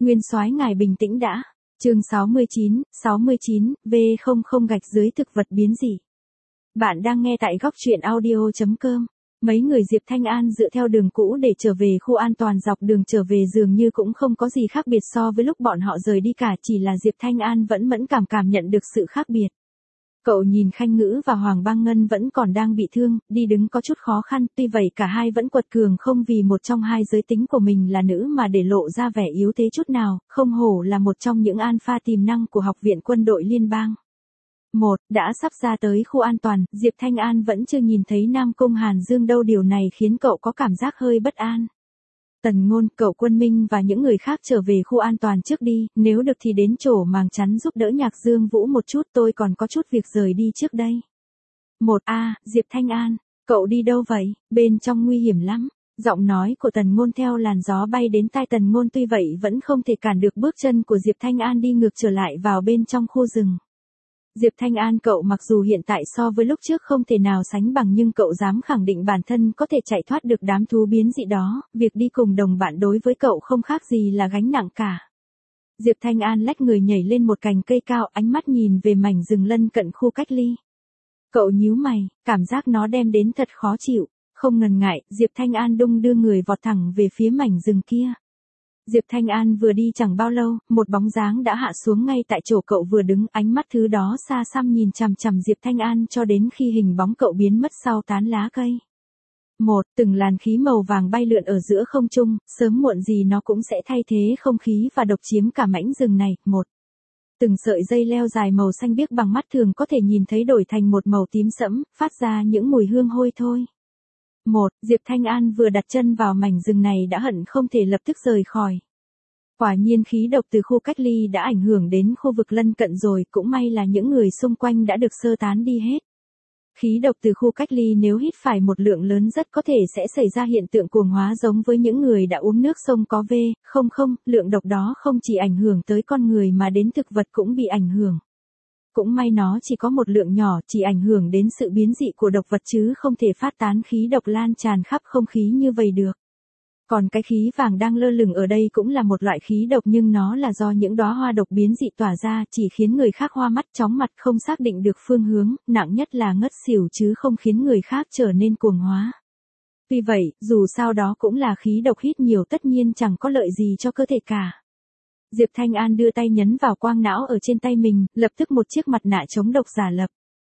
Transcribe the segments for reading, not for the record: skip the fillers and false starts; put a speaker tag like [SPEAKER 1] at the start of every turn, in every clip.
[SPEAKER 1] Nguyên soái ngài bình tĩnh đã. Chương 69, V00 gạch dưới thực vật biến dị. Bạn đang nghe tại góc truyện audio.com. Mấy người Diệp Thanh An dựa theo đường cũ để trở về khu an toàn, dọc đường trở về dường như cũng không có gì khác biệt so với lúc bọn họ rời đi cả, chỉ là Diệp Thanh An vẫn mẫn cảm nhận được sự khác biệt. Cậu nhìn Khanh Ngữ và Hoàng Băng Ngân vẫn còn đang bị thương, đi đứng có chút khó khăn, tuy vậy cả hai vẫn quật cường không vì một trong hai giới tính của mình là nữ mà để lộ ra vẻ yếu thế chút nào, không hổ là một trong những alpha tiềm năng của Học viện Quân đội Liên bang. Đã sắp ra tới khu an toàn, Diệp Thanh An vẫn chưa nhìn thấy Nam Cung Hàn Dương đâu, điều này khiến cậu có cảm giác hơi bất an. Tần Ngôn, cậu Quân Minh và những người khác trở về khu an toàn trước đi, nếu được thì đến chỗ màng chắn giúp đỡ Nhạc Dương Vũ một chút, tôi còn có chút việc rời đi trước đây. Diệp Thanh An, cậu đi đâu vậy, bên trong nguy hiểm lắm. Giọng nói của Tần Ngôn theo làn gió bay đến tai Tần Ngôn, tuy vậy vẫn không thể cản được bước chân của Diệp Thanh An đi ngược trở lại vào bên trong khu rừng. Diệp Thanh An, cậu mặc dù hiện tại so với lúc trước không thể nào sánh bằng, nhưng cậu dám khẳng định bản thân có thể chạy thoát được đám thú biến dị đó, việc đi cùng đồng bạn đối với cậu không khác gì là gánh nặng cả. Diệp Thanh An lách người nhảy lên một cành cây cao, ánh mắt nhìn về mảnh rừng lân cận khu cách ly. Cậu nhíu mày, cảm giác nó đem đến thật khó chịu, không ngần ngại, Diệp Thanh An đung đưa người vọt thẳng về phía mảnh rừng kia. Diệp Thanh An vừa đi chẳng bao lâu, một bóng dáng đã hạ xuống ngay tại chỗ cậu vừa đứng, ánh mắt thứ đó xa xăm nhìn chằm chằm Diệp Thanh An cho đến khi hình bóng cậu biến mất sau tán lá cây. Từng làn khí màu vàng bay lượn ở giữa không trung, sớm muộn gì nó cũng sẽ thay thế không khí và độc chiếm cả mảnh rừng này. Từng sợi dây leo dài màu xanh biếc bằng mắt thường có thể nhìn thấy đổi thành một màu tím sẫm, phát ra những mùi hương hôi thôi. Diệp Thanh An vừa đặt chân vào mảnh rừng này đã hận không thể lập tức rời khỏi. Quả nhiên khí độc từ khu cách ly đã ảnh hưởng đến khu vực lân cận rồi, cũng may là những người xung quanh đã được sơ tán đi hết. Khí độc từ khu cách ly nếu hít phải một lượng lớn rất có thể sẽ xảy ra hiện tượng cuồng hóa giống với những người đã uống nước sông có V00, lượng độc đó không chỉ ảnh hưởng tới con người mà đến thực vật cũng bị ảnh hưởng. Cũng may nó chỉ có một lượng nhỏ, chỉ ảnh hưởng đến sự biến dị của độc vật chứ không thể phát tán khí độc lan tràn khắp không khí như vậy được. Còn cái khí vàng đang lơ lửng ở đây cũng là một loại khí độc, nhưng nó là do những đóa hoa độc biến dị tỏa ra, chỉ khiến người khác hoa mắt chóng mặt, không xác định được phương hướng, nặng nhất là ngất xỉu chứ không khiến người khác trở nên cuồng hóa. Tuy vậy, dù sao đó cũng là khí độc, hít nhiều tất nhiên chẳng có lợi gì cho cơ thể cả. Diệp Thanh An đưa tay nhấn vào quang não ở trên tay mình, lập tức một chiếc mặt nạ chống độc giả lập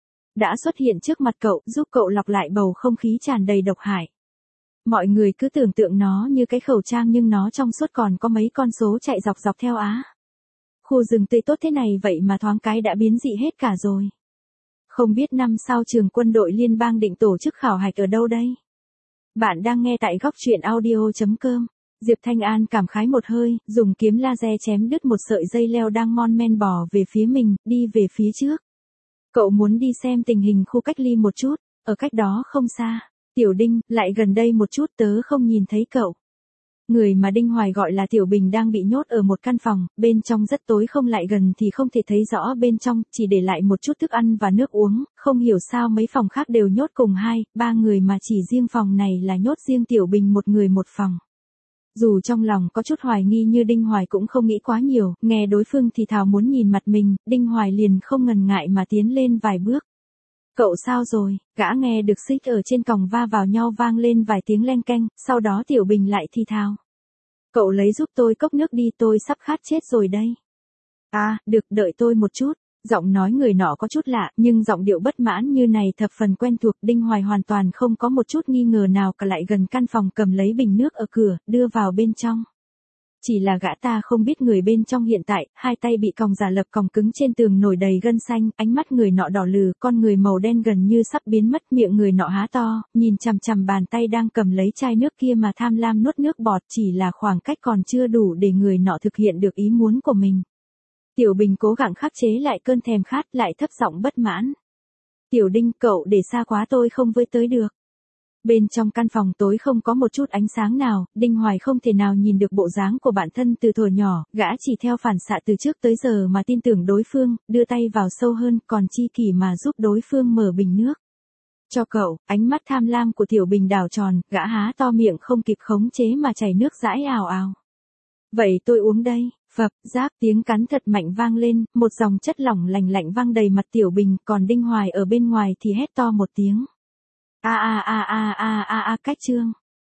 [SPEAKER 1] đã xuất hiện trước mặt cậu, giúp cậu lọc lại bầu không khí tràn đầy độc hại. Mọi người cứ tưởng tượng nó như cái khẩu trang nhưng nó trong suốt còn có mấy con số chạy dọc dọc theo á. Khu rừng tươi tốt thế này vậy mà thoáng cái đã biến dị hết cả rồi. Không biết năm sau trường quân đội liên bang định tổ chức khảo hạch ở đâu đây? Bạn đang nghe tại góc truyện audio.com. Diệp Thanh An cảm khái một hơi, dùng kiếm laser chém đứt một sợi dây leo đang mon men bò về phía mình, đi về phía trước. Cậu muốn đi xem tình hình khu cách ly một chút, ở cách đó không xa. Tiểu Đinh, lại gần đây một chút, tớ không nhìn thấy cậu. Người mà Đinh Hoài gọi là Tiểu Bình đang bị nhốt ở một căn phòng, bên trong rất tối, không lại gần thì không thể thấy rõ bên trong, chỉ để lại một chút thức ăn và nước uống, không hiểu sao mấy phòng khác đều nhốt cùng 2-3 người mà chỉ riêng phòng này là nhốt riêng Tiểu Bình một người một phòng. Dù trong lòng có chút hoài nghi nhưng Đinh Hoài cũng không nghĩ quá nhiều, nghe đối phương thì thào muốn nhìn mặt mình, Đinh Hoài liền không ngần ngại mà tiến lên vài bước. Cậu sao rồi, gã nghe được xích ở trên còng va vào nhau vang lên vài tiếng leng keng, sau đó Tiểu Bình lại thì thào. Cậu lấy giúp tôi cốc nước đi, tôi sắp khát chết rồi đây. Được, đợi tôi một chút. Giọng nói người nọ có chút lạ, nhưng giọng điệu bất mãn như này thập phần quen thuộc. Đinh Hoài hoàn toàn không có một chút nghi ngờ nào cả, lại gần căn phòng cầm lấy bình nước ở cửa, đưa vào bên trong. Chỉ là gã ta không biết người bên trong hiện tại, hai tay bị còng giả lập còng cứng trên tường nổi đầy gân xanh, ánh mắt người nọ đỏ lừ, con người màu đen gần như sắp biến mất, miệng người nọ há to, nhìn chằm chằm bàn tay đang cầm lấy chai nước kia mà tham lam nuốt nước bọt, chỉ là khoảng cách còn chưa đủ để người nọ thực hiện được ý muốn của mình. Tiểu Bình cố gắng khắc chế lại cơn thèm khát, lại thấp giọng bất mãn. Tiểu Đinh, cậu để xa quá tôi không với tới được. Bên trong căn phòng tối không có một chút ánh sáng nào, Đinh Hoài không thể nào nhìn được bộ dáng của bản thân từ thuở nhỏ, gã chỉ theo phản xạ từ trước tới giờ mà tin tưởng đối phương, đưa tay vào sâu hơn, còn chi kỷ mà giúp đối phương mở bình nước. Cho cậu, ánh mắt tham lam của Tiểu Bình đảo tròn, gã há to miệng không kịp khống chế mà chảy nước dãi ào ào. Vậy tôi uống đây, Phập, giáp, tiếng cắn thật mạnh vang lên, một dòng chất lỏng lành lạnh văng đầy mặt Tiểu Bình, còn Đinh Hoài ở bên ngoài thì hét to một tiếng. Cách Trương.